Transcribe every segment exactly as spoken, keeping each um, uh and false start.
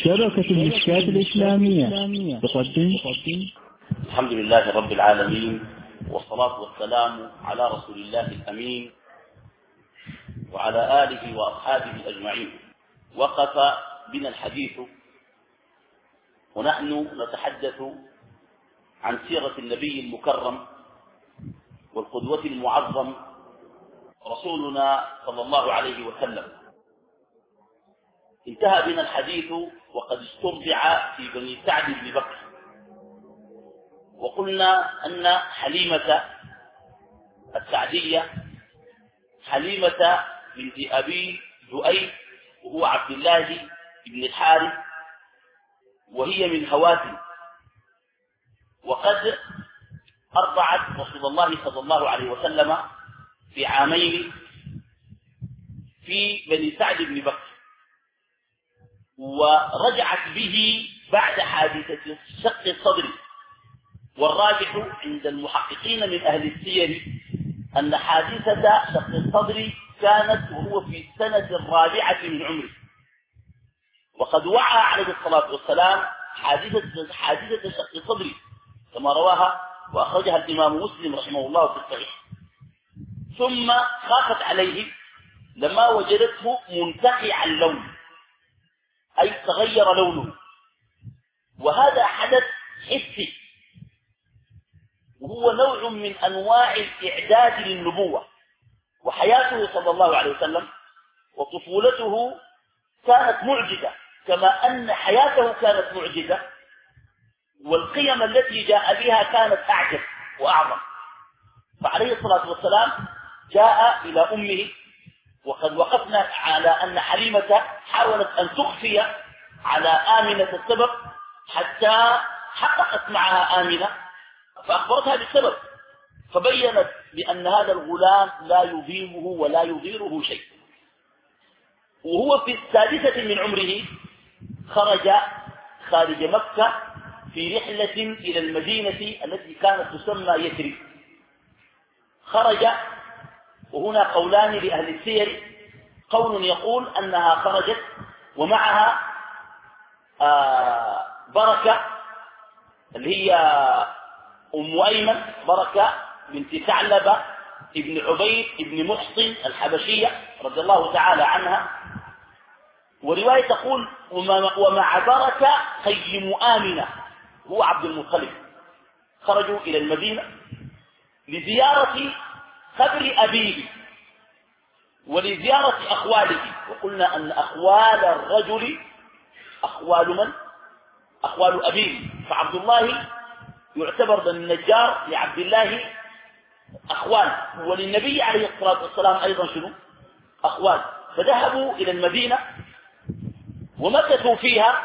شبكة المشكات الإسلامية تقدم. الحمد لله رب العالمين، والصلاة والسلام على رسول الله الأمين وعلى آله وأصحابه أجمعين. وقف بنا الحديث ونحن نتحدث عن سيرة النبي المكرم والقدوة المعظم رسولنا صلى الله عليه وسلم. انتهى بنا الحديث وقد استرضع في بني سعد بن بكر، وقلنا أن حليمة السعدية حليمة بنت أبي ذؤيب وهو عبد الله بن الحارث، وهي من هوازن، وقد أرضعت رسول الله صلى الله عليه وسلم في عامين في بني سعد بن بكر، ورجعت به بعد حادثة شق الصدر. والراجح عند المحققين من أهل السير أن حادثة شق الصدر كانت وهو في السنة الرابعة من عمره، وقد وعى عليه الصلاة والسلام حادثة, حادثة شق الصدر كما رواها وأخرجها الإمام مسلم رحمه الله في الصحيح. ثم خافت عليه لما وجدته منتقع اللون، أي تغير لونه، وهذا حدث حسي، وهو نوع من أنواع الإعداد للنبوة. وحياته صلى الله عليه وسلم وطفولته كانت معجزة، كما أن حياته كانت معجزة، والقيم التي جاء بها كانت أعجب وأعظم. فعليه الصلاة والسلام جاء إلى أمه، وقد وقفنا على أن حليمة حاولت أن تخفي على آمنة السبب حتى حققت معها آمنة فأخبرتها بالسبب، فبينت بأن هذا الغلام لا يضيمه ولا يضيره شيء. وهو في السادسة من عمره خرج خارج مكة في رحلة إلى المدينة التي كانت تسمى يثرب. خرج، وهنا قولان لأهل السير، قول يقول أنها خرجت ومعها آه بركة اللي هي أم أيمن، بركة بنت ثعلبة ابن عبيد ابن محصن الحبشية رضي الله تعالى عنها. ورواية تقول ومع بركة قيم آمنة هو عبد المطلب. خرجوا إلى المدينة لزيارة قبر أبيه ولزيارة أخواله. وقلنا أن أخوال الرجل أخوال من؟ أخوال أبيه، فعبد الله يعتبر بن النجار لعبد الله أخوال، وللنبي عليه الصلاة والسلام أيضا شنو؟ أخوال. فذهبوا إلى المدينة ومكثوا فيها،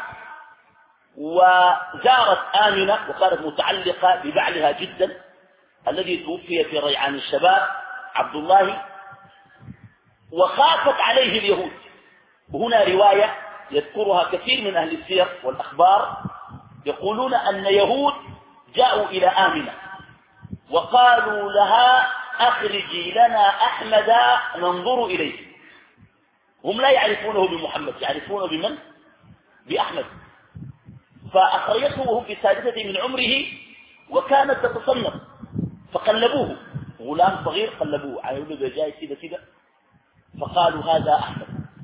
وزارت آمنة وكانت متعلقة ببعلها جدا الذي توفي في ريعان الشباب عبد الله، وخافت عليه اليهود. وهنا رواية يذكرها كثير من أهل السير والأخبار، يقولون أن يهود جاءوا إلى آمنة وقالوا لها أخرجي لنا أحمد ننظر إليه. هم لا يعرفونه بمحمد، يعرفونه بمن؟ بأحمد. فأخرجته وهو في السادسة من عمره وكانت تتصنف، فقلبوه، غلام صغير قلبوه على يده جاي كده كده، فقالوا هذا أحمد،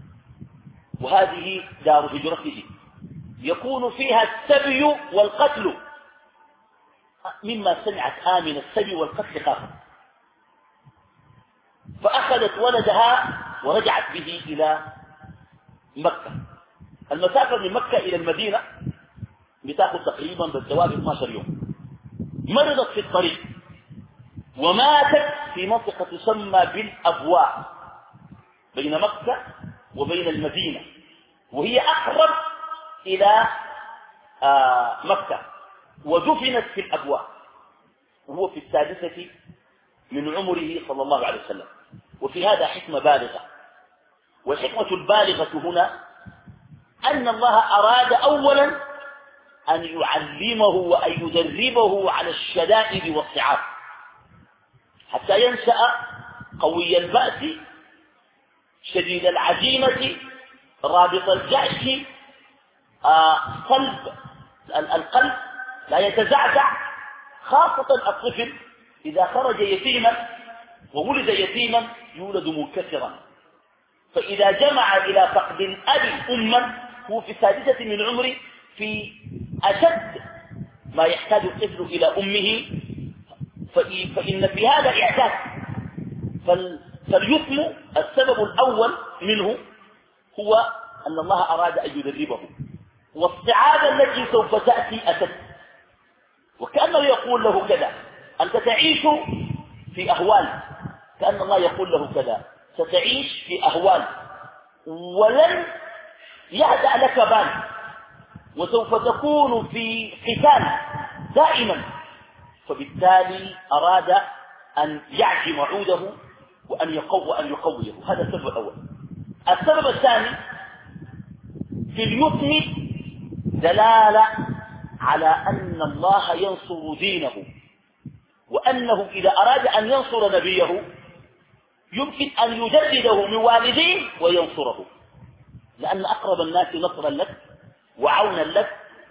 وهذه دار هجرته يكون فيها السبي والقتل. مما سمعت آمنة السبي والقتل خافت، فأخذت ولدها ورجعت به إلى مكة. المسافة من مكة إلى المدينة بتاخذ تقريبا بالدواب اثني عشر يوم. مرضت في الطريق وماتت في منطقة تسمى بالأبواء بين مكة وبين المدينة، وهي أقرب إلى آه مكة، ودفنت في الأبواء وهو في السادسة من عمره صلى الله عليه وسلم. وفي هذا حكمة بالغة، والحكمة البالغة هنا أن الله أراد أولا أن يعلمه وأن يدربه على الشدائد والصعاب حتى ينشأ قوي البأس شديد العزيمة رابط الجأش آه قلب القلب لا يتزعزع، خاصة الطفل إذا خرج يتيما وولد يتيما يولد منكسرا، فإذا جمع إلى فقد الأب أما هو في السادسة من عمره في أشد ما يحتاج الطفل إلى أمه، فإن في هذا إعجاز. فاليتم السبب الأول منه هو أن الله أراد أن يدربه، والسعادة التي سوف تأتي أتت، وكأنه يقول له كذا: أنت تعيش في أهوال، كأن الله يقول له كذا: ستعيش في أهوال ولن يهدأ لك بال، وسوف تكون في قتال دائما. فبالتالي أراد أن يعجم عوده وأن يقوى أن يقويه. هذا السبب الأول. السبب الثاني في اليتم دلالة على أن الله ينصر دينه، وأنه إذا أراد أن ينصر نبيه يمكن أن يجدده من والديه وينصره، لأن أقرب الناس نصرا لك وعونا لك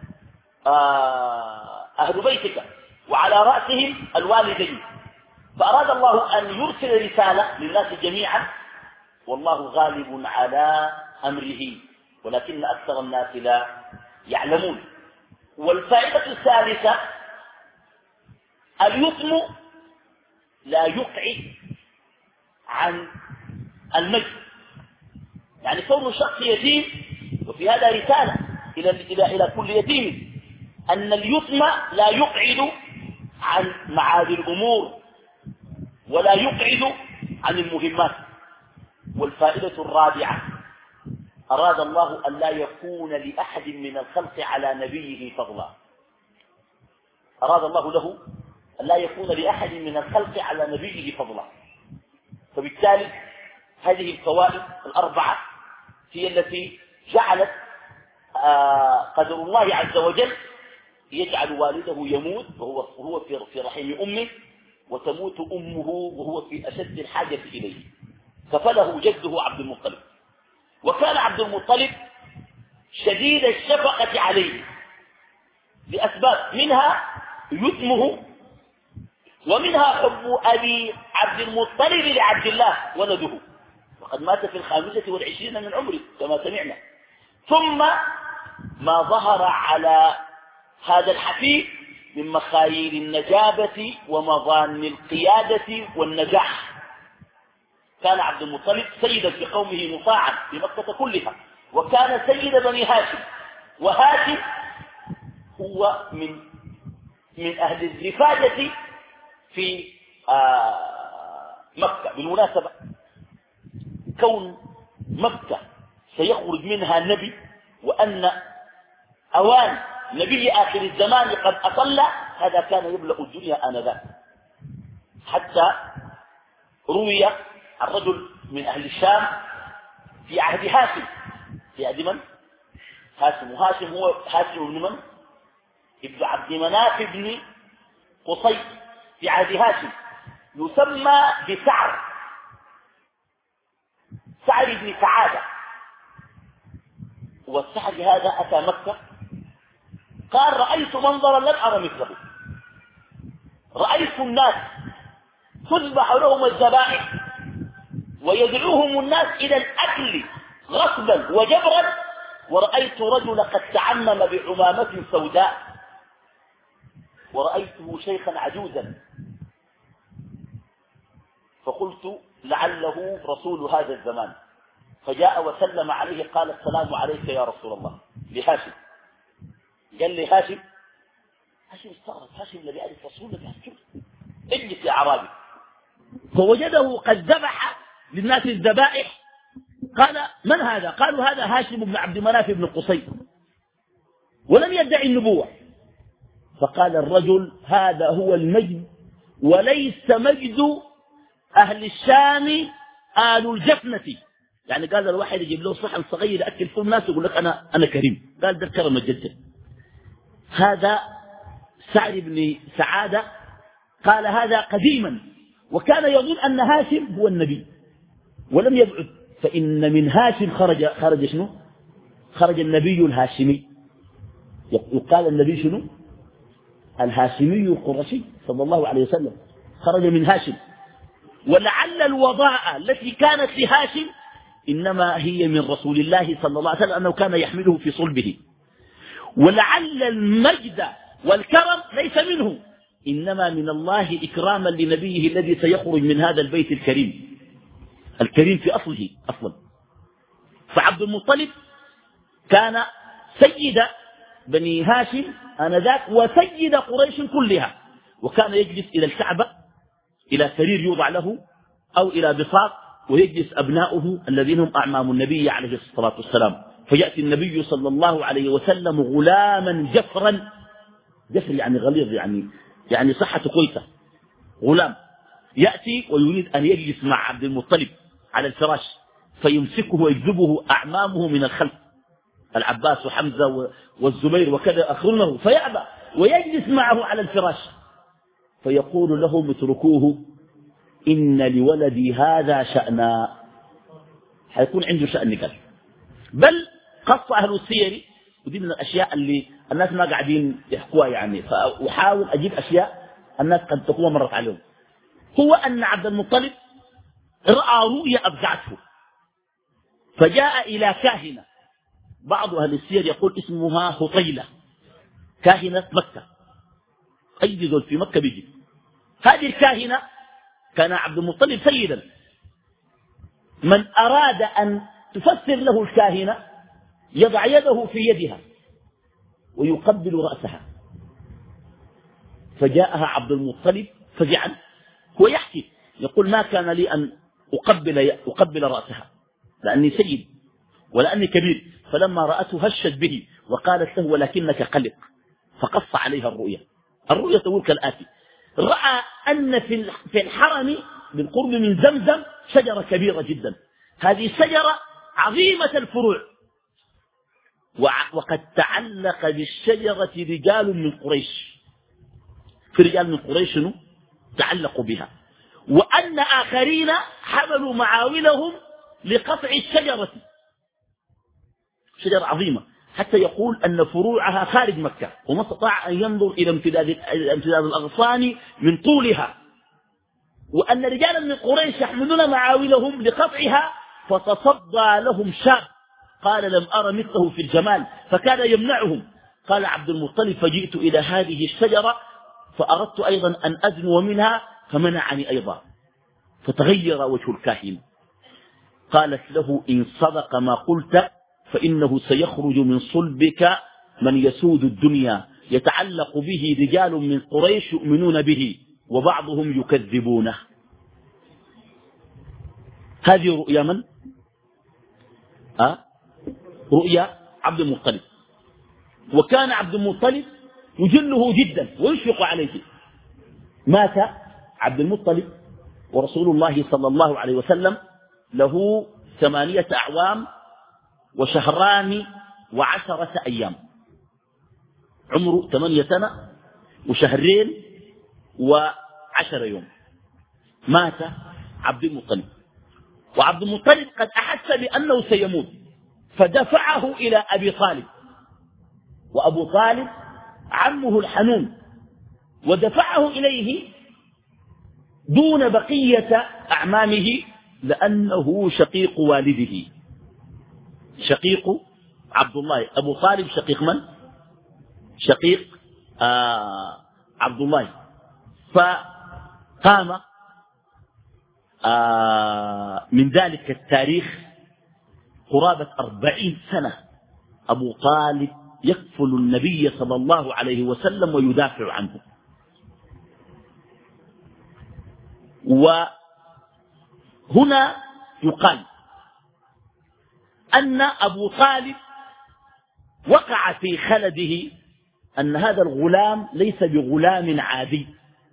أهل بيتك، وعلى رأسهم الوالدين. فأراد الله أن يرسل رسالة للناس جميعا، والله غالب على أمره ولكن أكثر الناس لا يعلمون. والفائدة الثالثة: اليتم لا يقعد عن المجد، يعني كون الشخص يتيم، وفي هذا رسالة إلى إلى إلى كل يتيم أن اليتم لا يقعد عن معالي الأمور ولا يقعد عن المهمات. والفائدة الرابعة: أراد الله أن لا يكون لأحد من الخلق على نبيه فضلا، أراد الله له أن لا يكون لأحد من الخلق على نبيه فضلا. فبالتالي هذه الفوائد الأربعة هي التي جعلت قدر الله عز وجل يجعل والده يموت وهو في رحم أمه، وتموت أمه وهو في أشد الحاجة إليه، كفله جده عبد المطلب. وكان عبد المطلب شديد الشفقة عليه لأسباب، منها يتمه، ومنها حب أبي عبد المطلب لعبد الله ولده، وقد مات في الخامسة والعشرين من عمره كما سمعنا. ثم ما ظهر على هذا الحفيد من مخايل النجابة ومظان القيادة والنجاح. كان عبد المطلب سيدا في قومه مطاعا في مكة كلها، وكان سيد بني هاشم، وهاشم هو من من أهل الزفاجة في آه مكة. بالمناسبة كون مكة سيخرج منها نبي، وأن أوان نبي آخر الزمان قد أطل، هذا كان يبلغ الدنيا آنذاك. حتى روي عن رجل من أهل الشام في عهد هاشم، في عهد من؟ هاشم. وهاشم هو هاشم بن من؟ ابن عبد مناف بن قصي في عهد هاشم، يسمى بسعر، سعر بن سعادة. والسعر هذا أتى مكة قال: رأيت منظرا لم أرى مثله، رأيت الناس تذبح لهم الذبائح ويدعوهم الناس إلى الأكل غصبا وجبرا، ورأيت رجل قد تعمم بعمامة سوداء، ورأيته شيخا عجوزا، فقلت لعله رسول هذا الزمان، فجاء وسلم عليه قال: السلام عليك يا رسول الله، لهاشم. قال لي هاشم، هاشم استغرب، هاشم الذي يعرف رسول الله يعرف، اجلس يا أعرابي. فوجده قد ذبح للناس الذبائح، قال: من هذا؟ قالوا: هذا هاشم بن عبد مناف بن قصي، ولم يدعي النبوة. فقال الرجل: هذا هو المجد، وليس مجد أهل الشام آل الجفنة. يعني قال الواحد يجيب له صحن صغير يأكل فيه الناس يقول لك أنا أنا كريم. قال: ده الكرم الجد. هذا سعر بن سعادة قال هذا قديما، وكان يظن أن هاشم هو النبي ولم يبعد، فإن من هاشم خرج خرج شنو؟ خرج النبي الهاشمي. يقال النبي شنو؟ الهاشمي القرشي صلى الله عليه وسلم، خرج من هاشم. ولعل الوضاء التي كانت لهاشم إنما هي من رسول الله صلى الله عليه وسلم، أنه كان يحمله في صلبه. ولعل المجد والكرم ليس منه، إنما من الله إكراما لنبيه الذي سيخرج من هذا البيت الكريم، الكريم في أصله أصلا. فعبد المطلب كان سيد بني هاشم آنذاك وسيد قريش كلها، وكان يجلس إلى الكعبة إلى سرير يوضع له أو إلى بساط، ويجلس أبناؤه الذين هم أعمام النبي عليه الصلاة والسلام. فيأتي النبي صلى الله عليه وسلم غلاما جفرا، جفر يعني غليظ، يعني يعني صحة كويسة، غلام يأتي ويريد أن يجلس مع عبد المطلب على الفراش، فيمسكه ويجذبه أعمامه من الخلف، العباس وحمزة والزبير وكذا أخرونه، فيأبى ويجلس معه على الفراش، فيقول لهم اتركوه إن لولدي هذا شأنا، حيكون عنده شأن كذا. بل قص أهل السير، ودي من الأشياء اللي الناس ما قاعدين يحكوها يعني، فأحاول أجيب أشياء الناس قد تكون مرت عليهم. هو أن عبد المطلب رأى رؤيا أبدعته، فجاء إلى كاهنة، بعض أهل السير يقول اسمها هطيلة، كاهنة مكة، أي ذول في مكة بيجي. هذه الكاهنة كان عبد المطلب سيدا، من أراد أن تفسر له الكاهنة يضع يده في يدها ويقبل رأسها، فجاءها عبد المطلب فزعا، هو يحكي يقول ما كان لي أن أقبل, أقبل رأسها لأني سيد ولأني كبير، فلما رأته هشت به وقالت له ولكنك قلق، فقص عليها الرؤيا. الرؤيا تقول كالآتي: رأى أن في الحرم بالقرب من زمزم شجرة كبيرة جدا، هذه الشجرة عظيمة الفروع، وقد تعلق بالشجرة رجال من قريش، في رجال من قريش تعلقوا بها، وأن آخرين حملوا معاولهم لقطع الشجرة، شجرة عظيمة حتى يقول أن فروعها خارج مكة، وما استطاع أن ينظر إلى امتداد امتداد الأغصان من طولها، وأن رجالا من قريش يحملون معاولهم لقطعها، فتصدى لهم شاب قال لم أرى مثله في الجمال، فكان يمنعهم. قال عبد المطلب فجئت إلى هذه الشجرة فأردت أيضا أن أدنو منها فمنعني أيضا، فتغير وجه الكاهن. قالت له إن صدق ما قلت فإنه سيخرج من صلبك من يسود الدنيا، يتعلق به رجال من قريش يؤمنون به وبعضهم يكذبونه. هذه رؤيا من؟ أه؟ رؤيا عبد المطلب. وكان عبد المطلب يجله جدا ويشفق عليه. مات عبد المطلب ورسول الله صلى الله عليه وسلم له ثمانية أعوام وشهران وعشرة أيام، عمره ثمانية سنة وشهرين وعشر يوم. مات عبد المطلب، وعبد المطلب قد أحس بأنه سيموت، فدفعه إلى أبي طالب، وأبو طالب عمه الحنون، ودفعه إليه دون بقية أعمامه لأنه شقيق والده، شقيق عبد الله. أبو طالب شقيق من؟ شقيق آه عبد الله. فقام آه من ذلك التاريخ قرابة أربعين سنة أبو طالب يكفل النبي صلى الله عليه وسلم ويدافع عنه. وهنا يقال أن أبو طالب وقع في خلده أن هذا الغلام ليس بغلام عادي،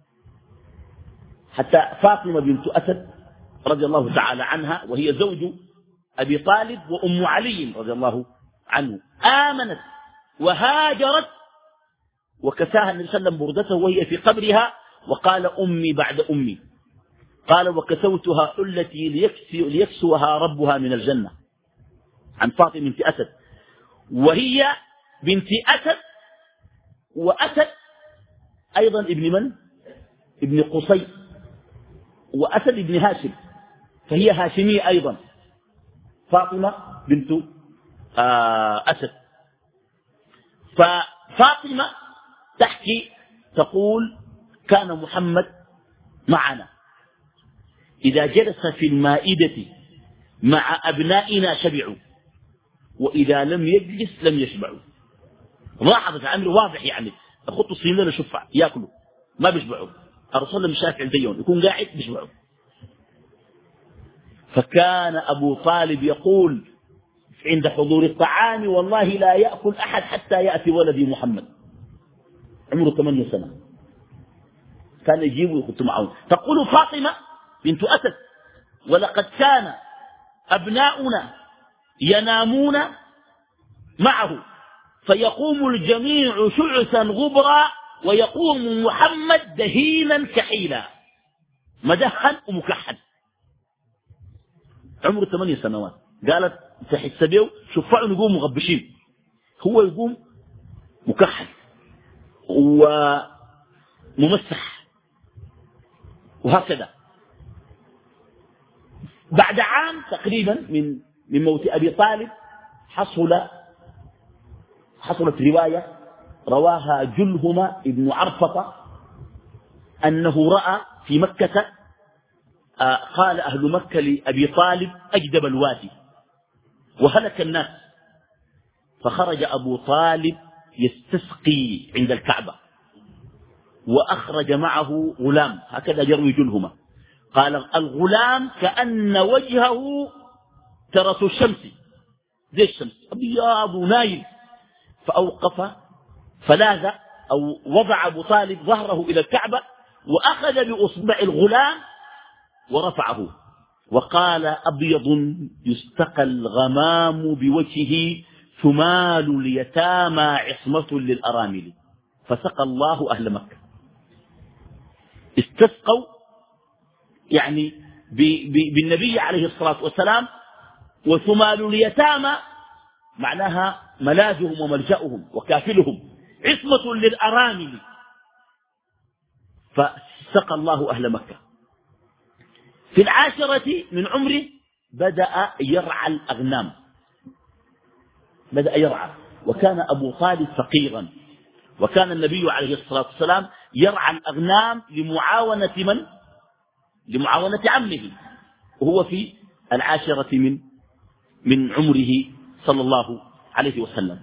حتى فاطمة بنت أسد رضي الله تعالى عنها وهي زوج أبي طالب وأم علي رضي الله عنه آمنت وهاجرت، وكساها النبي صلى الله عليه وسلم بردته وهي في قبرها وقال أمي بعد أمي، قال وكسوتها حلتي ليكسوها ربها من الجنة، عن فاطمة بنت أسد، وهي بنت أسد وأسد أيضا ابن من؟ ابن قصي، وأسد ابن هاشم، فهي هاشمية أيضا، فاطمة بنت أسد. ففاطمة تحكي تقول كان محمد معنا إذا جلس في المائدة مع أبنائنا شبعوا، وإذا لم يجلس لم يشبعوا. لاحظت الأمر واضح، يعني أخذوا الصين لنا شفع يأكلوا ما بيشبعوا، الرسول مش شافع زيهم، يكون قاعد بيشبعوا. فكان أبو طالب يقول عند حضور الطعام والله لا يأكل أحد حتى يأتي ولدي محمد، عمره ثمانية سنة، كان يجيبوا ويخطوا معهم. تقول فاطمة بنت أسد ولقد كان أبناؤنا ينامون معه فيقوم الجميع شعثا غبرا ويقوم محمد دهينا كحيلا، مدهن ومكحل، عمره ثمانية سنوات. قالت تحس بيه شفعوا يقوم مغبشين، هو يقوم مكحل وممسح وهكذا. بعد عام تقريبا من من موت أبي طالب حصل حصلت رواية رواها جلهمة ابن عرفطة أنه رأى في مكة، آه قال أهل مكة لأبي طالب أجدب الوادي وهلك الناس، فخرج أبو طالب يستسقي عند الكعبة وأخرج معه غلام، هكذا يروي جلهمة، قال الغلام كأن وجهه ترس الشمس زي الشمس أبيض ونايل، فأوقف فلاذ أو وضع أبو طالب ظهره إلى الكعبة وأخذ بأصبع الغلام ورفعه وقال أبيض يستقى الغمام بوجهه ثمال اليتامى عصمة للأرامل، فسقى الله أهل مكة. استسقوا يعني بالنبي عليه الصلاة والسلام، وثمال اليتامى معناها ملاذهم وملجأهم وكافلهم، عصمة للأرامل، فسقى الله أهل مكة. في العاشرة من عمره بدأ يرعى الأغنام، بدأ يرعى، وكان أبو طالب فقيرا، وكان النبي عليه الصلاة والسلام يرعى الأغنام لمعاونة من؟ لمعاونة عمه، وهو في العاشرة من من عمره صلى الله عليه وسلم.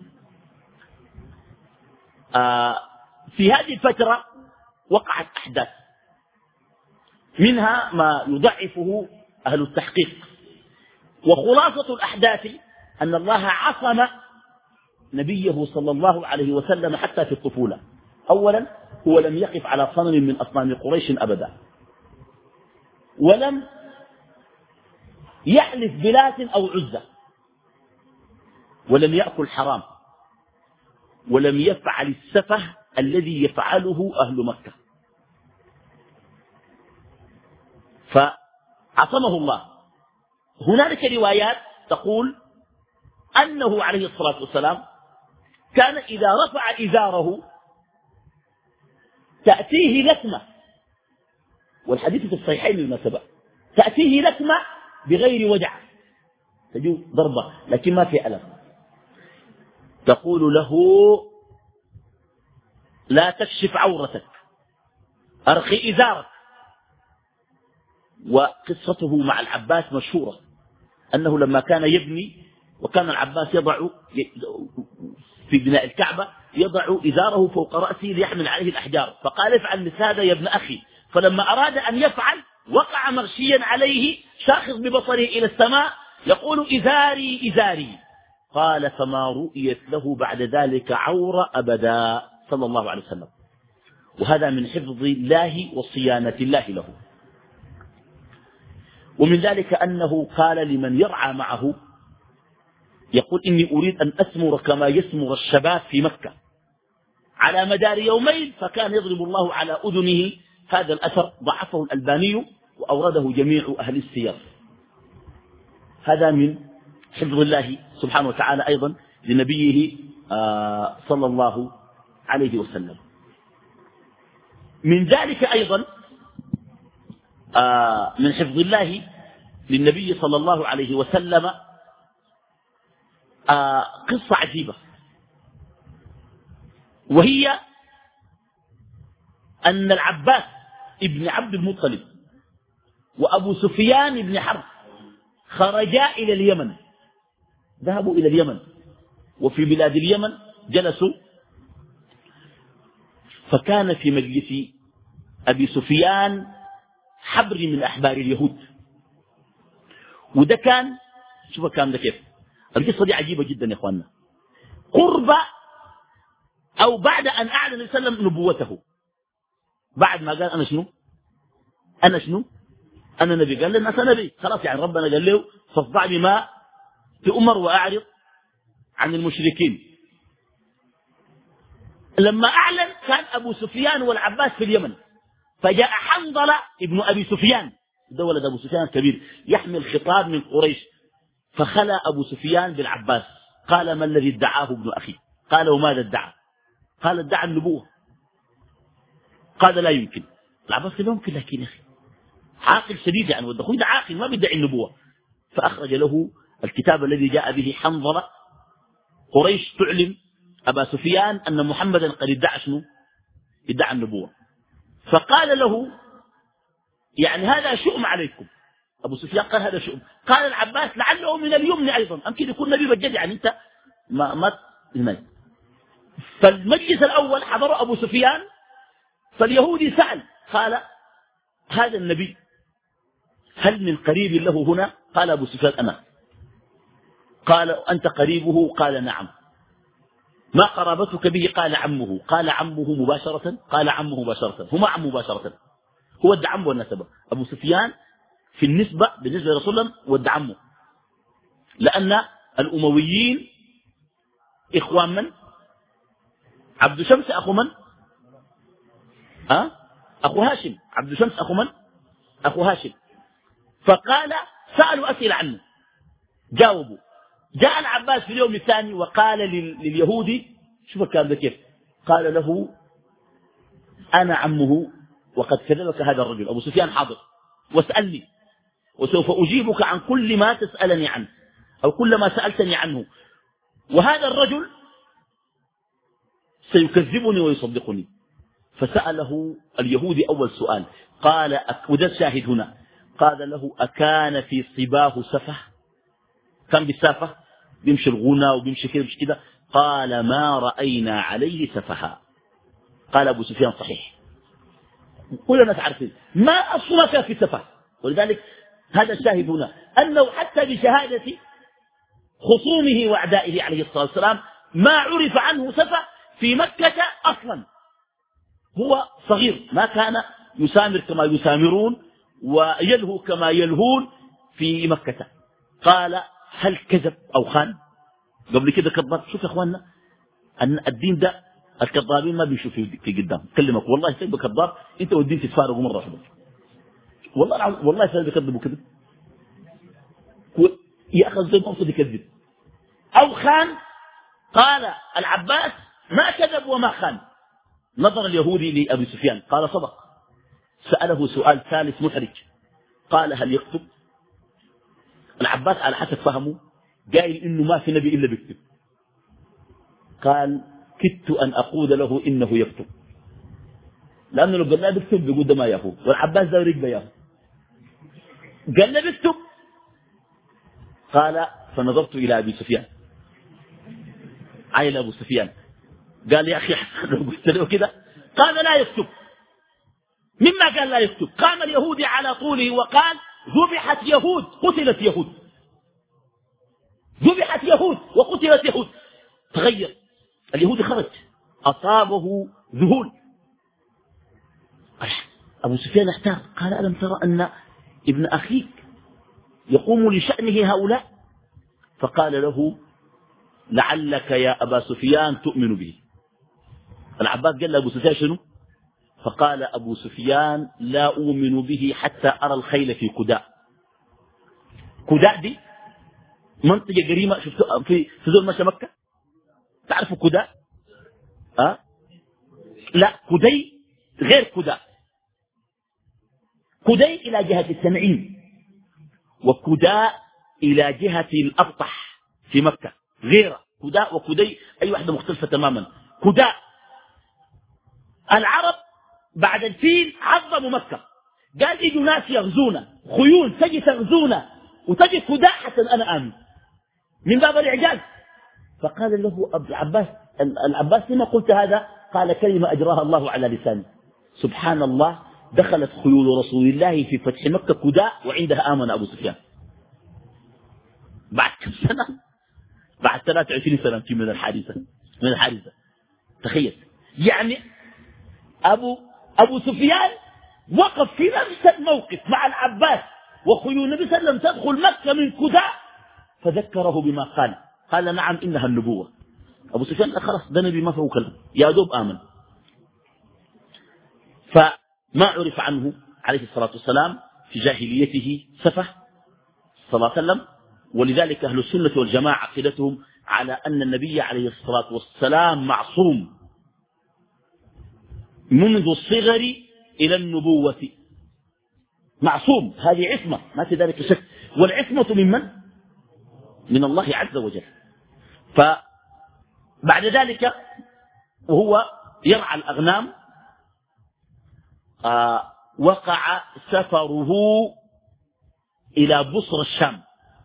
آه في هذه الفترة وقعت أحداث، منها ما يضعفه أهل التحقيق، وخلاصة الأحداث أن الله عصم نبيه صلى الله عليه وسلم حتى في الطفولة. أولا هو لم يقف على صنم من أصنام قريش أبدا، ولم يحلف بلات أو عزة، ولم يأكل حرام، ولم يفعل السفه الذي يفعله أهل مكة، فعصمه الله. هنالك روايات تقول أنه عليه الصلاة والسلام كان إذا رفع إزاره تأتيه لكمة، والحديث في الصحيحين بالمناسبة، تأتيه لكمة بغير وجع، تجو ضربة لكن ما في ألم، تقول له لا تكشف عورتك، أرخي إزارك. وقصته مع العباس مشهورة، أنه لما كان يبني وكان العباس يضع في بناء الكعبة يضع إزاره فوق رأسه ليحمل عليه الأحجار، فقال افعل مثل هذا يا ابن أخي، فلما أراد أن يفعل وقع مغشيا عليه شاخص ببصره إلى السماء يقول إزاري إزاري، قال فما رؤيت له بعد ذلك عورة أبدا صلى الله عليه وسلم. وهذا من حفظ الله وصيانة الله له. ومن ذلك أنه قال لمن يرعى معه، يقول إني أريد أن أسمر كما يسمر الشباب في مكة على مدار يومين، فكان يضرب الله على أذنه. هذا الأثر ضعفه الألباني وأورده جميع أهل السير. هذا من حفظ الله سبحانه وتعالى أيضا لنبيه آه صلى الله عليه وسلم. من ذلك أيضا آه من حفظ الله للنبي صلى الله عليه وسلم آه قصة عجيبة، وهي أن العباس ابن عبد المطلب وأبو سفيان بن حرب خرجا إلى اليمن، ذهبوا إلى اليمن، وفي بلاد اليمن جلسوا، فكان في مجلس أبي سفيان حبر من أحبار اليهود. وده كان، شوف كان ده كيف، القصة دي عجيبة جدا يا أخواننا. قرب أو بعد أن أعلن النبي صلى الله عليه وسلم نبوته، بعد ما قال أنا شنو أنا شنو أنا نبي، قال للناس أنا نبي، خلاص يعني ربنا قال له فاصدع بما تؤمر وأعرض عن المشركين. لما أعلن كان أبو سفيان والعباس في اليمن، فجاء حنظلة ابن أبي سفيان، ده ولد أبو سفيان الكبير، يحمل خطاب من قريش، فخلى أبو سفيان بالعباس، قال ما الذي ادعاه ابن أخي؟ قال وماذا ادعى؟ قال ادعى النبوة. قال لا يمكن. العباس قال لا يمكن، لكن يا أخي عاقل شديد يعني، والدخول ده عاقل ما بيدعي النبوة. فأخرج له الكتاب الذي جاء به حنظلة. قريش تعلم أبا سفيان أن محمدا قد ادعى شنو؟ ادعى النبوة. فقال له يعني هذا شؤم عليكم. أبو سفيان قال هذا شؤم. قال العباس لعله من اليمن أيضا، أمكن يكون نبي بجد، يعني أنت ما ما هناك. فالمجلس الأول حضر أبو سفيان، فاليهودي سأل قال هذا النبي هل من قريب له هنا؟ قال أبو سفيان أنا. قال أنت قريبه؟ قال نعم. ما قرابتك به؟ قال عمه. قال عمه مباشرة؟ قال عمه مباشرة. هما عم مباشرة، هو ادعى عمه والنسبة. أبو سفيان في النسبة بالنسبة لرسول الله ودع عمه، لأن الأمويين إخوان من؟ عبد شمس أخو من؟ أه؟ أخو هاشم. عبد شمس أخو من؟ أخو هاشم. فقال سألوا أسئلة عنه جاوبوا. جاء العباس في اليوم الثاني وقال لليهودي، شوف الكلام ده كيف، قال له أنا عمه وقد كذبك هذا الرجل. أبو سفيان حاضر واسألني وسوف أجيبك عن كل ما تسألني عنه أو كل ما سألتني عنه، وهذا الرجل سيكذبني ويصدقني. فسأله اليهودي أول سؤال، قال وده الشاهد هنا، قال له أكان في صباه سفه؟ كان بالسافة بيمشي الغنى وبيمشي كده بيمشي كده؟ قال ما رأينا عليه سفها. قال أبو سفيان صحيح، كل الناس عارفين ما أصلا كان في سفه. ولذلك هذا الشاهد هنا أنه حتى بشهادة خصومه وأعدائه عليه الصلاة والسلام ما عرف عنه سفه في مكة أصلا. هو صغير ما كان يسامر كما يسامرون ويلهو كما يلهون في مكة. قال هل كذب أو خان؟ قبل كده كذب. شوف يا أخواننا أن الدين ده الكذابين ما بيشوف في قدام كلمك والله تبقى كذاب أنت والدين تتفارقوا مرة واحدة. والله والله سأل بيكذبوا كذب يأخذ زي ما قصد يكذب أو خان. قال العباس ما كذب وما خان. نظر اليهودي لأبي سفيان قال صدق. سأله سؤال ثالث محرج، قال هل يكتب؟ العباس على حسب فهمه قال إنه ما في نبي إلا بيكتب. قال كدت أن أقول له إنه يكتب، لأنه لو قال لا بيكتب بيقول ده ما يهو، والعباس ده يريد بياه. قال له بيكتب. قال فنظرت إلى أبي سفيان، عيل أبو سفيان، قال يا أخي لو قلت له كده قال لا يكتب. مما قال لا يكتب قام اليهودي على طوله وقال ذبحت يهود قتلت يهود، ذبحت يهود وقتلت يهود. تغير اليهودي، خرج أصابه ذهول. أبو سفيان احتار قال ألم ترى أن ابن أخيك يقوم لشأنه هؤلاء؟ فقال له لعلك يا أبا سفيان تؤمن به. العباس قال لأبو سفيان شنو؟ فقال أبو سفيان لا أؤمن به حتى أرى الخيل في كداء. كداء دي منطقة قريبة، شفتوا في في زول مشى مكة؟ تعرفوا كداء؟ أه؟ لا كدي غير كدى. كدي إلى جهة التنعيم، وكدى إلى جهة الأبطح في مكة غير كدى وكدي، أي واحدة مختلفة تماما. كدى العرب بعد الفيل عظموا مكة، قال يجوا ناس يغزونا، خيول تجي تغزونا وتجي كدى حتى أنا آمن من باب الإعجاز. فقال له أبو العباس العباس لما قلت هذا؟ قال كلمة أجراها الله على لساني. سبحان الله، دخلت خيول رسول الله في فتح مكة كدى وعندها آمن أبو سفيان بعد كم سنة؟ بعد ثلاثة وعشرين سنة من الحادثة من الحادثة تخيل. يعني أبو, أبو سفيان وقف في نفس الموقف مع العباس وخيول النبي صلى الله عليه وسلم تدخل مكة من كدى، فذكره بما قال، قال نعم إنها النبوة. أبو سفيان خلاص ده نبي ما فيه كلام، يا دوب آمن. فما عرف عنه عليه الصلاة والسلام في جاهليته سفه صلى الله عليه وسلم. ولذلك أهل السنة والجماعة عقيدتهم على أن النبي عليه الصلاة والسلام معصوم منذ الصغر إلى النبوة، معصوم، هذه عصمة ما في ذلك شك. والعصمة من من؟ من الله عز وجل. فبعد ذلك وهو يرعى الأغنام آه وقع سفره إلى بصر الشام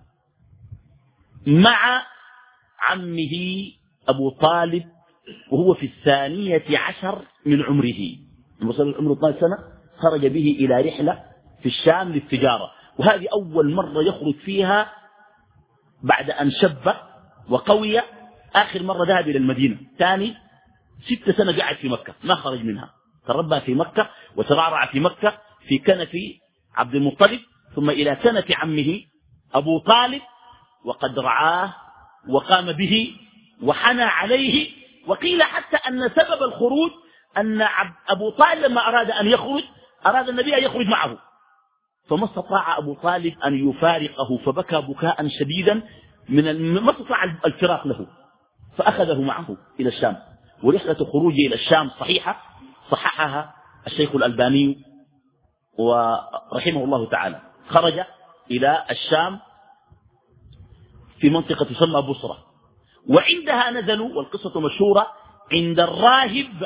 مع عمه أبو طالب، وهو في الثانية عشر من عمره، وصل عمره اثنتا عشرة سنة، خرج به إلى رحلة في الشام للتجارة، وهذه أول مرة يخرج فيها بعد أن شب وقوي. آخر مرة ذهب إلى المدينة، ثاني ست سنة قاعد في مكة ما خرج منها، تربى في مكة وترعرع في مكة في كنف عبد المطلب، ثم إلى كنف عمه أبو طالب، وقد رعاه وقام به وحنى عليه. وقيل حتى أن سبب الخروج أن أبو طالب لما أراد أن يخرج أراد النبي أن يخرج معه، فما استطاع أبو طالب أن يفارقه، فبكى بكاء شديدا من ما استطاع الفراق له، فأخذه معه إلى الشام. ورحلة خروجه إلى الشام صحيحة، صححها الشيخ الألباني ورحمه الله تعالى. خرج إلى الشام في منطقة تسمى بصرة، وعندها نزلوا، والقصة مشهورة، عند الراهب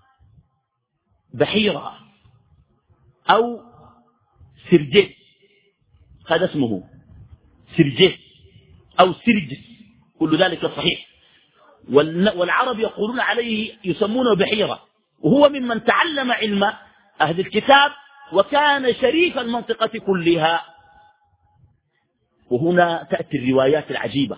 بحيرة أو سرجس، هذا اسمه سرجس أو سرجس، كل ذلك صحيح. والعرب يقولون عليه يسمونه بحيرة، وهو ممن تعلم علم أهل الكتاب وكان شريف المنطقة كلها. وهنا تأتي الروايات العجيبة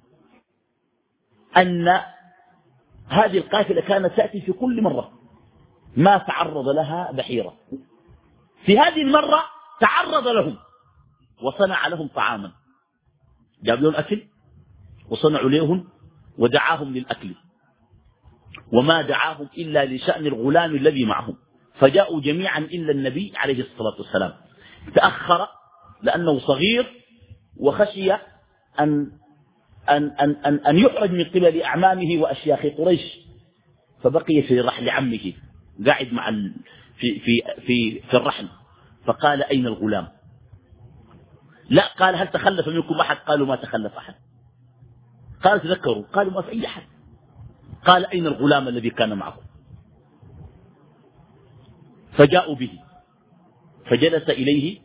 أن هذه القافلة كانت تأتي في كل مرة ما تعرض لها بحيرة، في هذه المرة تعرض لهم وصنع لهم طعاما، جاب لهم أكل وصنعوا لهم ودعاهم للأكل، وما دعاهم إلا لشأن الغلام الذي معهم، فجاءوا جميعا إلا النبي عليه الصلاة والسلام. تأخر لأنه صغير وخشي أن, أن, أن, أن, أن يحرج من قبل أعمامه وأشياخ قريش، فبقي في رحل عمه قاعد مع ال في, في, في, في الرحل. فقال أين الغلام؟ لا، قال هل تخلف منكم أحد؟ قالوا ما تخلف أحد. قال تذكروا، قالوا ما في أي أحد. قال أين الغلام الذي كان معكم؟ فجاءوا به فجلس إليه،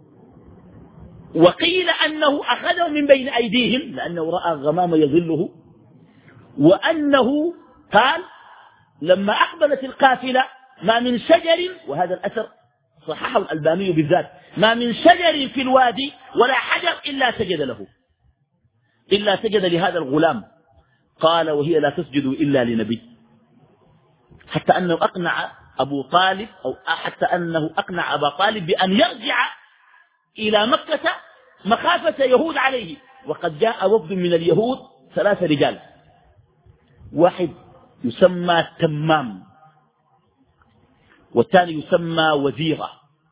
وقيل أنه أخذه من بين أيديهم لأنه رأى غمام يظله، وأنه قال لما أقبلت القافلة ما من شجر، وهذا الأثر صححه الألباني بالذات، ما من شجر في الوادي ولا حجر إلا سجد له، إلا سجد لهذا الغلام. قال وهي لا تسجد إلا لنبي، حتى أنه أقنع أبو طالب أو حتى أنه أقنع أبا طالب بأن يرجع إلى مكة مخافة يهود عليه. وقد جاء وفد من اليهود ثلاثة رجال، واحد يسمى تمام، والثاني يسمى وزيرة،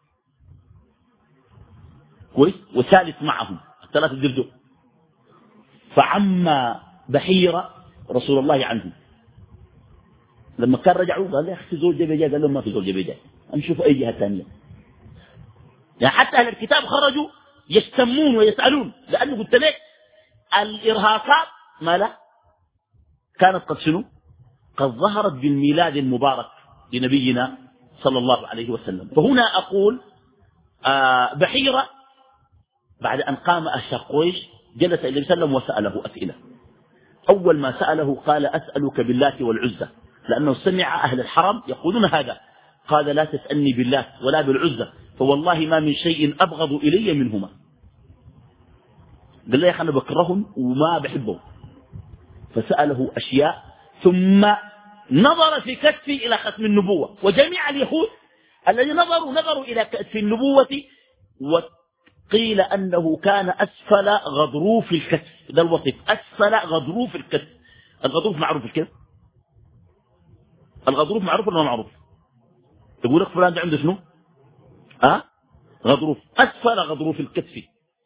كويس، وثالث معهم، الثلاثة دردوا. فعم بحيرة رسول الله عنه، لما كان رجعوا قال يا أخي زول جبي جاي، قال لهم ما في زول جبي جاي، نشوف أي جهة ثانية. يعني حتى أهل الكتاب خرجوا يشتمون ويسألون، لأنه قلت لك الإرهاصات ما لا كانت قد شنو قد ظهرت بالميلاد المبارك لنبينا صلى الله عليه وسلم. فهنا أقول آه بحيرة بعد أن قام أهل قريش جلس إلى النبي صلى الله عليه وسلم وسأله أسئلة. أول ما سأله قال أسألك بالله والعزة، لأنه سمع أهل الحرم يقولون هذا. قال لا تسألني بالله ولا بالعزة، فوالله ما من شيء أبغض إلي منهما. قال له يا أخي أنا بكرههم وما بحبهم. فسأله أشياء، ثم نظر في كتفي إلى ختم النبوة. وجميع اليهود الذين نظروا نظروا إلى كتف النبوة، وقيل أنه كان أسفل غضروف الكتف. ده الوصف، أسفل غضروف الكتف. الغضروف معروف كيف؟ الغضروف معروف ولا ما معروف؟ يقول لك فلان ده عنده شنو؟ أه؟ غضروف، أسفل غضروف الكتف.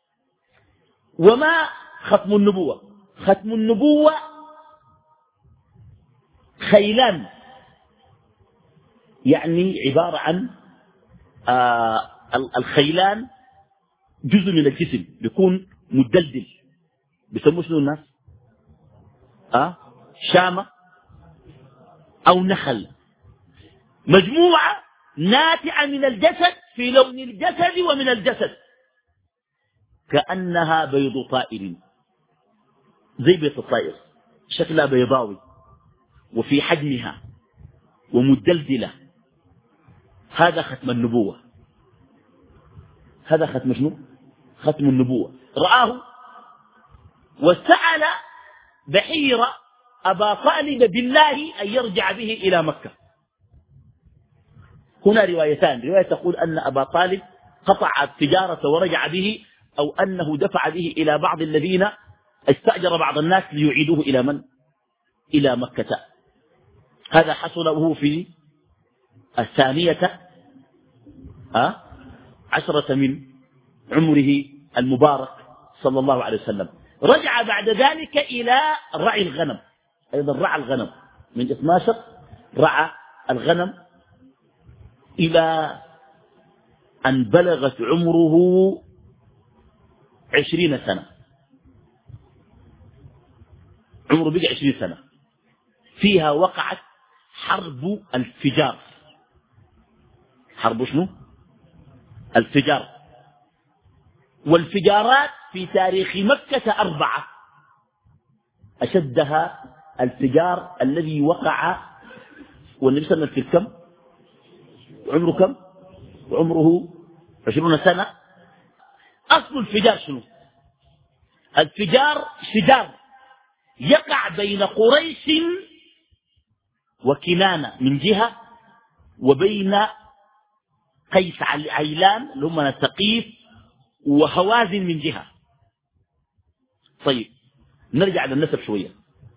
وما ختم النبوة؟ ختم النبوة خيلان، يعني عبارة عن آه الخيلان جزء من الجسم بيكون مدلدل، بيسموه شنو الناس؟ آه شامة أو نخل، مجموعة ناتعة من الجسد في لون الجسد ومن الجسد، كأنها بيض طائر، زي بيض الطائر، شكلها بيضاوي وفي حجمها ومدلدلة. هذا ختم النبوة. هذا ختم شنو؟ ختم النبوة. رآه وسأل بحيرة أبا طالب بالله أن يرجع به إلى مكة. هنا روايتان، رواية تقول أن أبا طالب قطع التجارة ورجع به، أو أنه دفع به إلى بعض الذين استأجر بعض الناس ليعيدوه إلى من؟ إلى مكة. هذا حصل وهو في الثانية أه؟ عشرة من عمره المبارك صلى الله عليه وسلم. رجع بعد ذلك إلى رعي الغنم، أيضا رعى الغنم من اثني عشر، رعى الغنم إلى أن بلغت عمره عشرين سنة. عمره بقى عشرين سنة. فيها وقعت حرب الفجار. حرب شنو؟ الفجار. والفجارات في تاريخ مكة أربعة، أشدها الفجار الذي وقع والنبي صلى الله عليه وسلم في كم؟ عمره كم؟ عمره عشرون سنة. أصل الفجار شنو؟ الفجار شجار يقع بين قريش وكنانة من جهة، وبين قيس عيلان اللي هم الثقيف وهوازن من جهة. طيب نرجع للنسب شوية.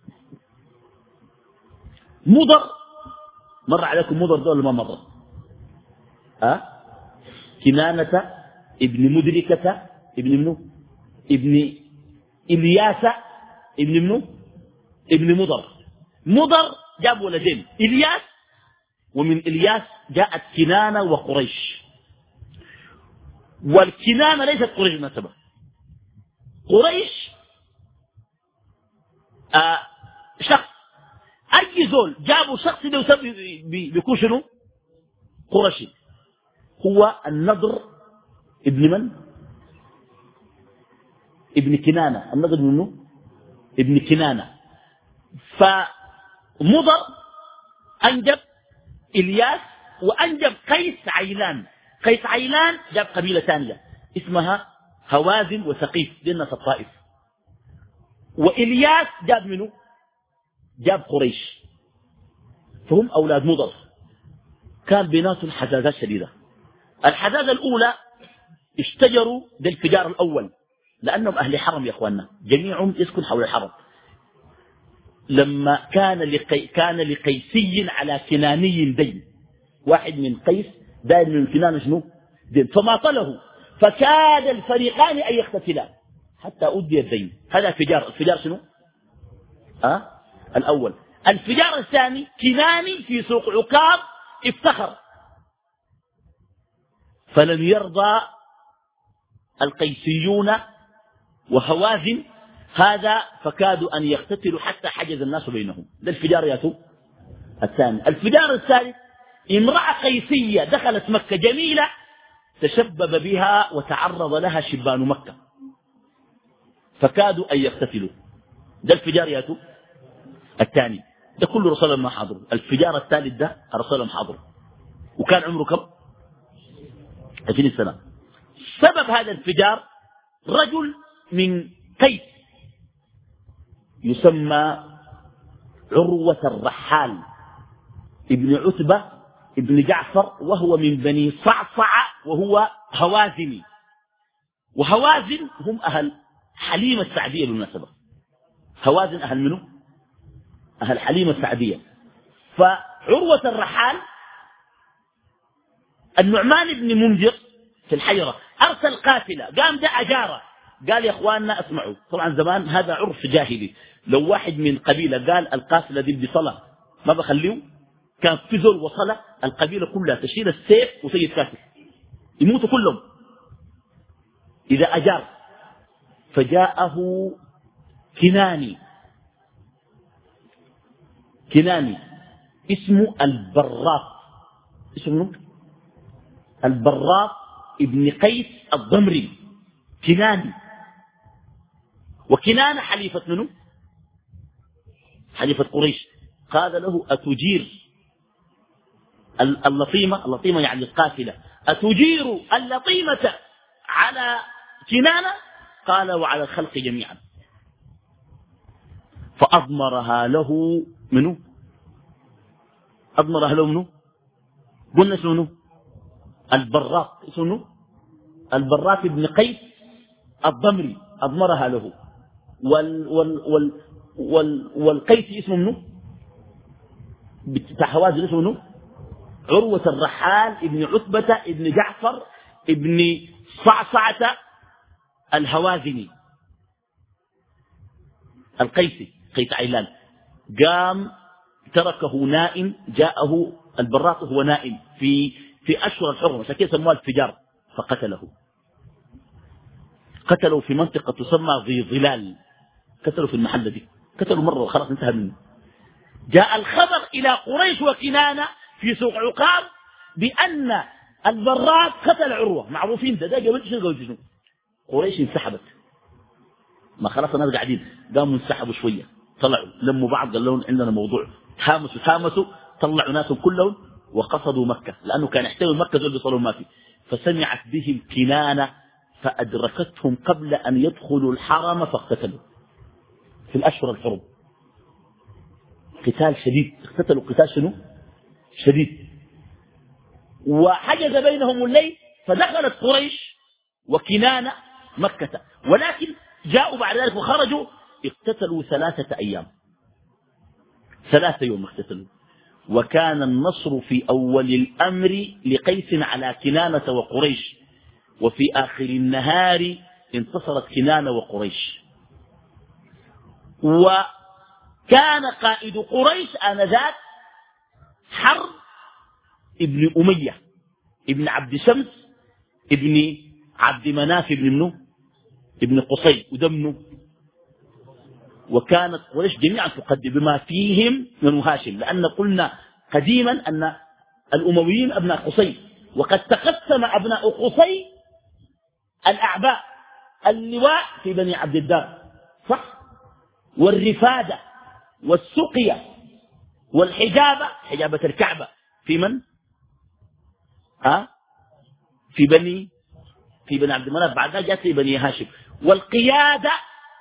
مضر، مر عليكم مضر دول ما مر؟ أه؟ كنانة ابن مدركة ابن منو؟ ابن إلياس ابن منو؟ ابن مضر. مضر جاب ولدين، إلياس، ومن إلياس جاءت كنانة وقريش. والكنانة ليست قريش نسبة. قريش آه شخص، أي زول جابوا شخص بيكون شنو؟ قرشي. هو النضر ابن من؟ ابن كنانة. النضر منه ابن كنانة. فمضر أنجب إلياس وأنجب قيس عيلان. قيس عيلان جاب قبيلة ثانية اسمها هوازن وثقيف، دي الناس الطائف. وإلياس جاب منه؟ جاب قريش. فهم أولاد مضر. كان بيناتهم حزازات شديدة. الحزازة الأولى اشتجروا بالفجار الأول، لأنهم أهل حرم يا أخواننا، جميعهم يسكن حول الحرم. لما كان لقي كان لقيسي على كناني دين، واحد من قيس دائر من كنانة شنو؟ دين، فماطله، فكاد الفريقان أن يقتتلان حتى أدي الدين. هذا فجار. الفجار شنو؟ أه؟ الأول. الفجار الثاني كناني في سوق عكاظ افتخر، فلم يرضى القيسيون وهوازن هذا، فكادوا أن يقتتلوا حتى حجز الناس بينهم. ده الفجار ياتوا الثاني. الفجار الثالث امرأة قيسية دخلت مكة جميلة، تشبب بها وتعرض لها شبان مكة، فكادوا أن يقتتلوا. ده الفجار ياتوا الثاني. ده كل رسول ما حضروا. الفجار الثالث ده الرسول ما حضروا، وكان عمره كم؟ عشرين سنة. سبب هذا الفجار رجل من قيس يسمى عروة الرحال ابن عتبة ابن جعفر، وهو من بني صعصع، وهو هوازني. وهوازن هم أهل حليمة السعدية بالمناسبة. هوازن أهل منه؟ أهل حليمة السعدية. فعروة الرحال النعمان بن منذر في الحيرة أرسل قافلة، قام ده أجارة، قال يا أخواننا اسمعوا. طبعا زمان هذا عرف جاهلي، لو واحد من قبيلة قال القافلة دي بصلة ما بخليه، كان في زول وصلة القبيلة كلها تشيل السيف وسيد كافر يموتوا كلهم إذا أجار. فجاءه كناني كناني اسمه البراق، اسمه البراق ابن قيس الضمري كناني. وكنانة حليفة منه؟ حليفة قريش. قال له أتجير اللطيمة، اللطيمة يعني القافلة، أتجير اللطيمة على كنانة؟ قال وعلى الخلق جميعا. فأضمرها له منه؟ أضمرها له منه؟ قلنا اسمه البراق، اسمه البراق ابن قيس الضمري، أضمرها له. وال وال وال وال والقيس اسمه منه بتاع هوازن اسمه منه عروة الرحال ابن عتبة ابن جعفر ابن صعصعة الهوازني القيسي قيس عيلان. قام تركه نائم، جاءه البراق وهو نائم في في أشهر الحرم، عشان كده سموه الفجار، فقتله. قتلوا في منطقة تسمى ذي ظلال، قتلوا في المحلة دي، قتلوا مرة وخلاص انتهى منه. جاء الخبر إلى قريش وكنانة في سوق عقاب بأن البراق قتل عروة، معروفين ده ده قبل شنو قبل شنو. قريش انسحبت، ما خلاص الناس قاعدين، قاموا انسحبوا شوية، طلعوا لموا بعض، قال لهم عندنا موضوع، تهامسوا تهامسوا طلعوا ناسهم كلهم وقصدوا مكة، لأنه كان يحتوي مكة زول بيصلوا ما فيه. فسمعت بهم كنانة فأدركتهم قبل أن يدخلوا الحرم فاقتتلوا في الأشهر الحرم. قتال شديد، اقتتلوا قتال شنو شديد. وحجز بينهم الليل، فدخلت قريش وكنانة مكة، ولكن جاءوا بعد ذلك وخرجوا اقتتلوا ثلاثة أيام، ثلاثة يوم اقتتلوا. وكان النصر في أول الأمر لقيس على كنانة وقريش، وفي آخر النهار انتصرت كنانة وقريش. وكان قائد قريش آنذاك حرب ابن أمية ابن عبد شمس ابن عبد مناف ابن منه ابن قصي ودمنه. وكانت قريش جميعا تقدم بما فيهم من هاشم، لأن قلنا قديما أن الأمويين أبناء قصي، وقد تقسم أبناء قصي الأعباء، اللواء في بني عبد الدار صح، والرفادة والسقية والحجابة، حجابة الكعبة في من؟ ها؟ في بني في بني عبد المناف، بعدها جاءت في بني هاشم. والقيادة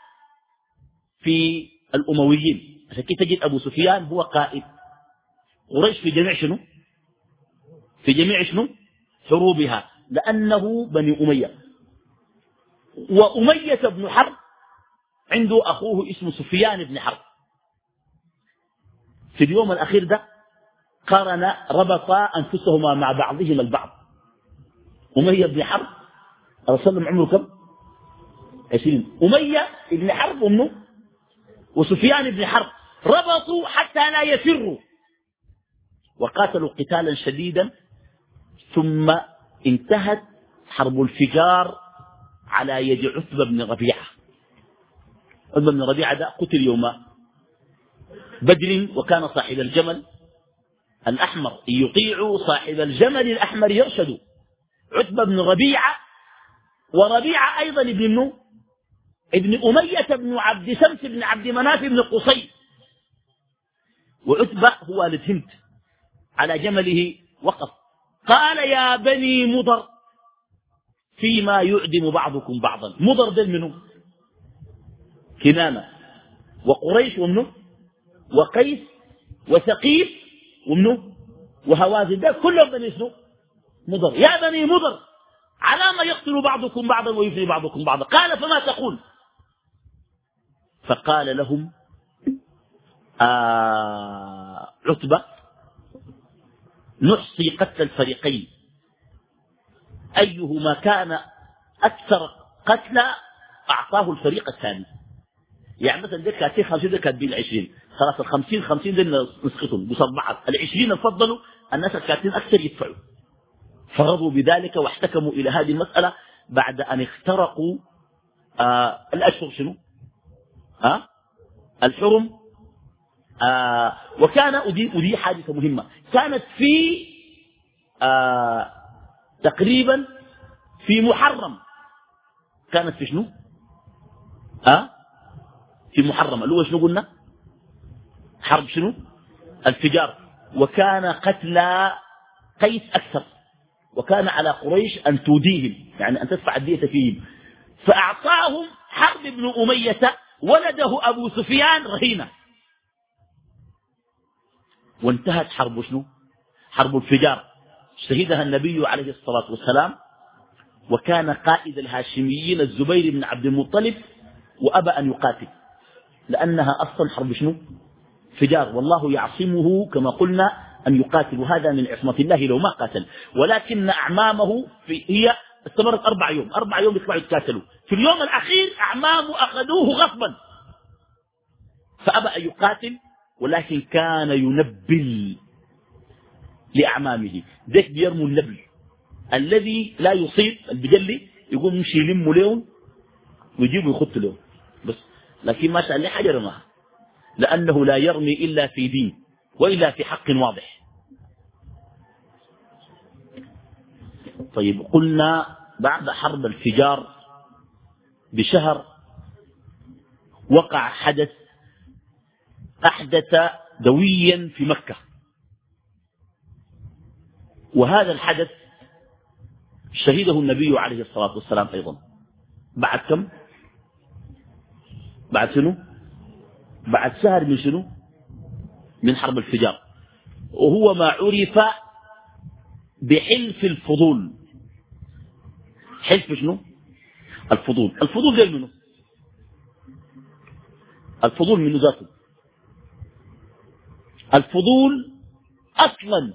في الأمويين، عشان كده تجد أبو سفيان هو قائد قريش في جميع شنو؟ في جميع شنو؟ حروبها، لأنه بني أمية. وأمية بن حرب عنده أخوه اسمه سفيان بن حرب. في اليوم الأخير ده قرن ربطا أنفسهما مع بعضهما البعض. أمية بن حرب الرسول عمره كم؟ عشرين. أمية بن حرب أمه، وسفيان بن حرب ربطوا حتى لا يفروا وقاتلوا قتالا شديدا، ثم انتهت حرب الفجار على يد عتبة بن ربيعة. عتبة بن ربيعة ده قتل يوم بدر، وكان صاحب الجمل الأحمر يطيع صاحب الجمل الأحمر يرشد. عتبة بن ربيعة، وربيعة أيضا ابن منه ابن أمية بن عبد شمس بن عبد مناف بن قصي. وعتبة هو والد هند، على جمله وقف قال يا بني مضر فيما يعدم بعضكم بعضا. مضر ده منه كنانة وقريش ومنه وقيس وثقيف ومنه وهوازن، ده كلهم بني اسمه مضر. يا بني مضر على ما يقتل بعضكم بعضا ويفني بعضكم بعضا. قال فما تقول؟ فقال لهم آه عتبة نحصي قتل الفريقين أيهما كان أكثر قتلى أعطاه الفريق الثاني. يعني مثلا ذلك كاتين خمسين ذلك كاتبين العشرين، خلاص الخمسين خمسين ذل نسقطهم بصبعات، العشرين الفضلوا الناس الكاتين أكثر يدفعوا. فرضوا بذلك واحتكموا إلى هذه المسألة بعد أن اخترقوا آه الأشهر شنو آه الحرم. آه وكان أدي, أدي حادثة مهمة كانت في آه تقريبا في محرم، كانت في شنو آه في محرم اللي هو شنو قلنا حرب شنو الفجار. وكان قتلى قيس أكثر، وكان على قريش أن توديهم يعني أن تدفع الدية فيهم. فأعطاهم حرب بن أمية ولده أبو سفيان رهينة، وانتهت حرب شنو حرب الفجار. شهدها النبي عليه الصلاة والسلام، وكان قائد الهاشميين الزبير بن عبد المطلب، وأبى أن يقاتل لأنها أصلا حرب شنو فجار، والله يعصمه كما قلنا أن يقاتل، وهذا من عصمة الله لو ما قاتل. ولكن أعمامه في هي استمرت أربع يوم أربع يوم يطلعوا يتقاتلوا. في اليوم الأخير أعمامه أخذوه غصبا فأبى أن يقاتل، ولكن كان ينبل لأعمامه. ذيك بيرموا النبل الذي لا يصيب البجلي، يقوم يمشي يلموا لهم ويجيبوا يخطوا لهم بس، لكن ما شاء الله حاجة رماها، لأنه لا يرمي إلا في دين وإلا في حق واضح. طيب قلنا بعد حرب الفجار بشهر وقع حدث أحدث دويا في مكة، وهذا الحدث شهده النبي عليه الصلاة والسلام أيضا بعد كم بعد شنو بعد شهر من شنو من حرب الفجار، وهو ما عرف بحلف الفضول. حلف شنو الفضول. الفضول جاي منه الفضول منه ذاته. الفضول أصلا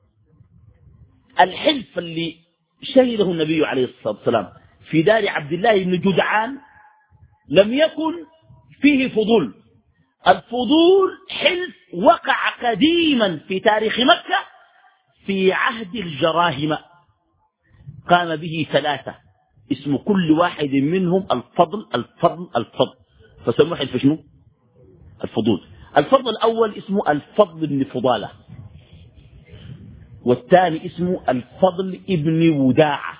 الحلف اللي شهده النبي عليه الصلاة والسلام في دار عبد الله بن جدعان لم يكن فيه فضول. الفضول حلف وقع قديما في تاريخ مكة في عهد الجراهمة، قام به ثلاثة اسم كل واحد منهم الفضل الفضل الفضل، فسموه حلف شنو الفضول. الفضل الأول اسمه الفضل بن فضالة، والثاني اسمه الفضل ابن وداعة،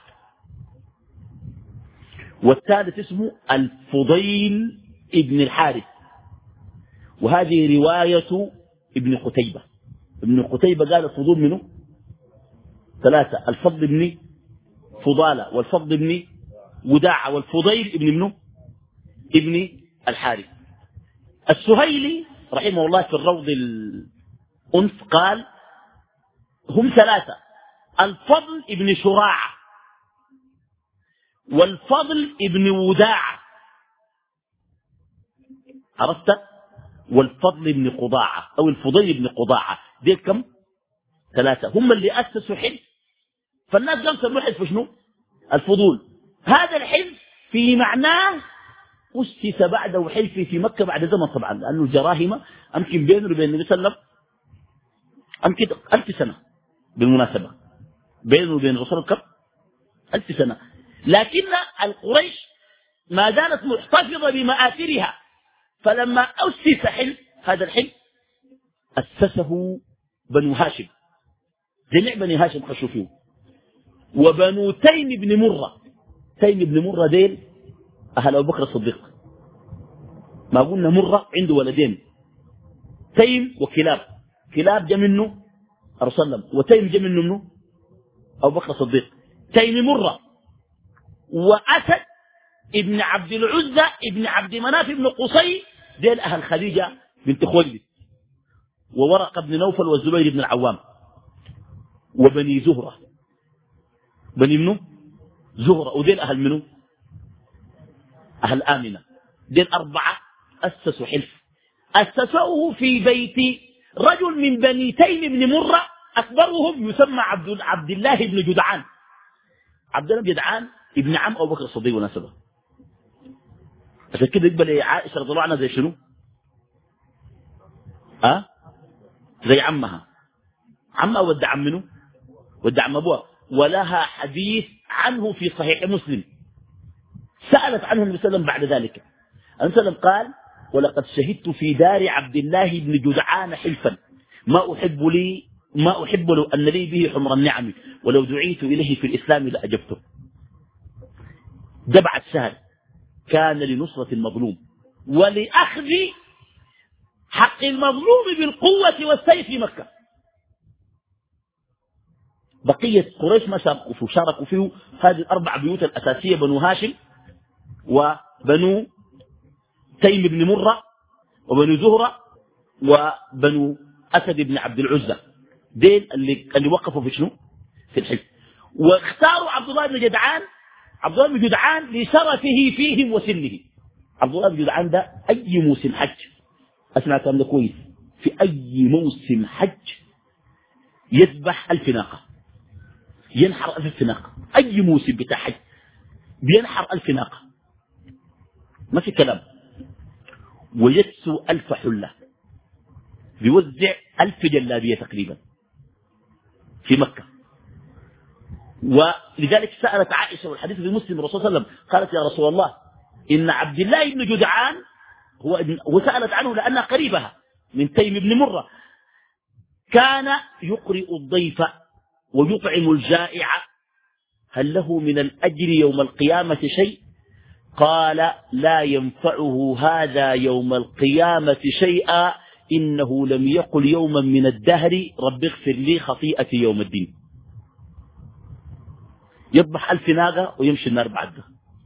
والثالث اسمه الفضيل ابن الحارث. وهذه رواية ابن قتيبة. ابن قتيبة قال الفضول منه ثلاثة، الفضل ابن فضالة والفضل ابن وداعة والفضيل ابن منه ابن الحارث. السهيلي رحمه الله في الروض الأنف قال هم ثلاثة، الفضل ابن شراعة والفضل ابن وداعة، عرفت، والفضل ابن قضاعة أو الفضيل ابن قضاعة. ديل كم ثلاثة هم اللي أسسوا حلف، فالناس قام سموه حلف شنو الفضول. هذا الحلف في معناه أسس بعده حلف في مكة بعد زمن طبعا، لأنه الجراهمة أمكن بينه وبين النبي صلى الله عليه وسلم أمكن ألف سنة بالمناسبة، بينه وبين الرسول كم ألف سنة، لكن القريش ما زالت محتفظة بمآثرها. فلما أسس حلف، هذا الحلف أسسه بنو هاشم، جميع بني هاشم خشوا فيه، وبنو تيم بن مرة. تيم بن مرة ديل أهل أبو بكر الصديق، ما قلنا مرة عنده ولدين، تيم وكلاب. كلاب جا منه الرسول وتيم جا منه منه أبو بكر الصديق. تيم مرة وأسد ابن عبد العزة ابن عبد مناف ابن قصي ديل أهل خديجة بنت خويلد، وورق بن نوفل والزبير بن العوام، وبني زهرة. بني منه زهرة، وديل أهل منه أهل آمنة. ديل أربعة أسسوا حلف، أسسوه في بيت رجل من بني تيم بن مرة، أكبرهم يسمى عبد, عبد الله بن جدعان. عبد الله بن جدعان ابن عم أبو بكر الصديق ونسبه، عشان كده يقبل عائشة رضي الله عنها زي شنو؟ أه؟ زي عمها. عمها ود عم منه؟ ود عم أبوها، ولها حديث عنه في صحيح مسلم. سألت عنه النبي صلى الله عليه وسلم بعد ذلك. النبي صلى الله عليه وسلم قال: ولقد شهدت في دار عبد الله بن جدعان حلفا ما أحب لي ما أحب لو أن لي به حمر النعم، ولو دعيت إليه في الإسلام لأجبته. جبع السهل كان لنصرة المظلوم ولأخذ حق المظلوم بالقوة والسيف في مكة. بقية قريش ما شاركوا فيه، شاركوا فيه هذه الأربع بيوت الأساسية: بنو هاشم وبنو تيم بن مرة وبنو زهرة وبنو أسد بن عبد العزة. دين اللي, اللي وقفوا في شنو؟ في الحلف. واختاروا عبد الله بن جدعان عبد الله بن جدعان لشرفه فيهم وسنه. عبد الله بن جدعان ده أي موسم حج، أسمع كلام ده كويس، في أي موسم حج يذبح ألف ناقة، ينحر ألف ناقة. أي موسم بتاع حج بينحر ألف ناقة، ما في كلام. ويجسو ألف حلة، بيوزع ألف جلابية تقريبا في مكة. ولذلك سألت عائشة، والحديث في مسلم، الرسول صلى الله عليه وسلم قالت: يا رسول الله إن عبد الله بن جدعان هو ابن، وسألت عنه لأنها قريبها من تيم بن مرة، كان يقرئ الضيف ويطعم الجائع، هل له من الأجر يوم القيامة شيء؟ قال: لا ينفعه هذا يوم القيامة شيئا، إنه لم يقل يوما من الدهر رب اغفر لي خطيئتي يوم الدين. يذبح ألف ناقة ويمشي النار بعدها،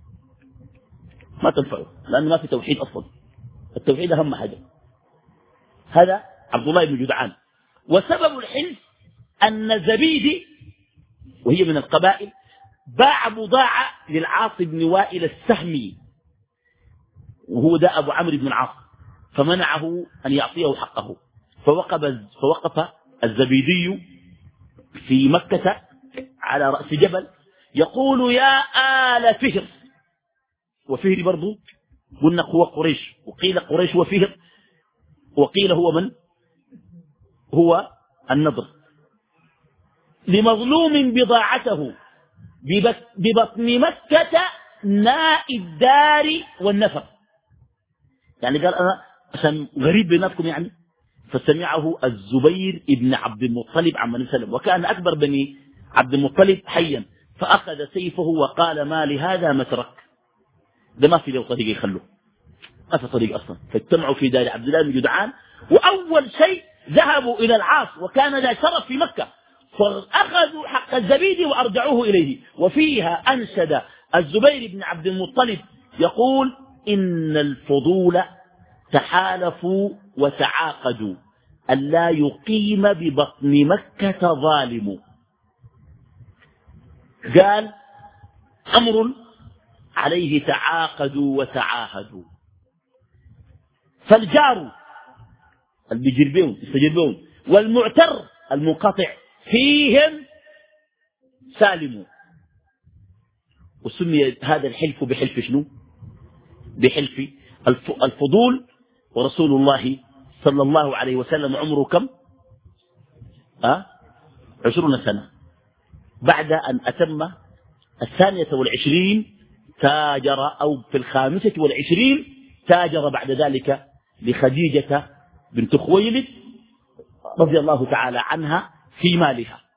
ما تنفعه لأنه ما في توحيد أصلا. التوحيد أهم حاجة. هذا عبد الله بن جدعان. وسبب الحلف أن زبيدي، وهي من القبائل، باع بضاعة للعاص بن وائل السهمي، وهو ده أبو عمرو بن العاص، فمنعه أن يعطيه حقه. فوقف, فوقف الزبيدي في مكة على رأس جبل يقول: يا آل فهر. وفهر برضو قلنا هو قريش، وقيل قريش وفهر، وقيل هو من؟ هو النضر. لمظلوم بضاعته ببطن مكة ناء الدار والنفر. يعني قال أنا عشان غريب بيناتكم يعني. فسمعه الزبير ابن عبد المطلب عم النبي صلى الله عليه وسلم، وكان أكبر بني عبد المطلب حيا، فأخذ سيفه وقال: ما لهذا مترك، ده ما في له طريق يخلوه، ما في طريق أصلا. فاجتمعوا في دار عبد الله بن جدعان، وأول شيء ذهبوا إلى العاص، وكان ذا شرف في مكة، فأخذوا حق الزبيدي وأرجعوه إليه. وفيها أنشد الزبير بن عبد المطلب يقول: إن الفضول تحالفوا وتعاقدوا ألا يقيم ببطن مكة ظالم. قال: أمر عليه تعاقدوا وتعاهدوا. فالجار البجربون يستجربون والمعتر المنقطع فيهم سالموا. وسمي هذا الحلف بحلف شنو؟ بحلف الفضول. ورسول الله صلى الله عليه وسلم عمره كم؟ أه؟ عشرون سنة. بعد أن أتم الثانية والعشرين تاجر، أو في الخامسة والعشرين تاجر بعد ذلك لخديجة بنت خويلد رضي الله تعالى عنها في مالها.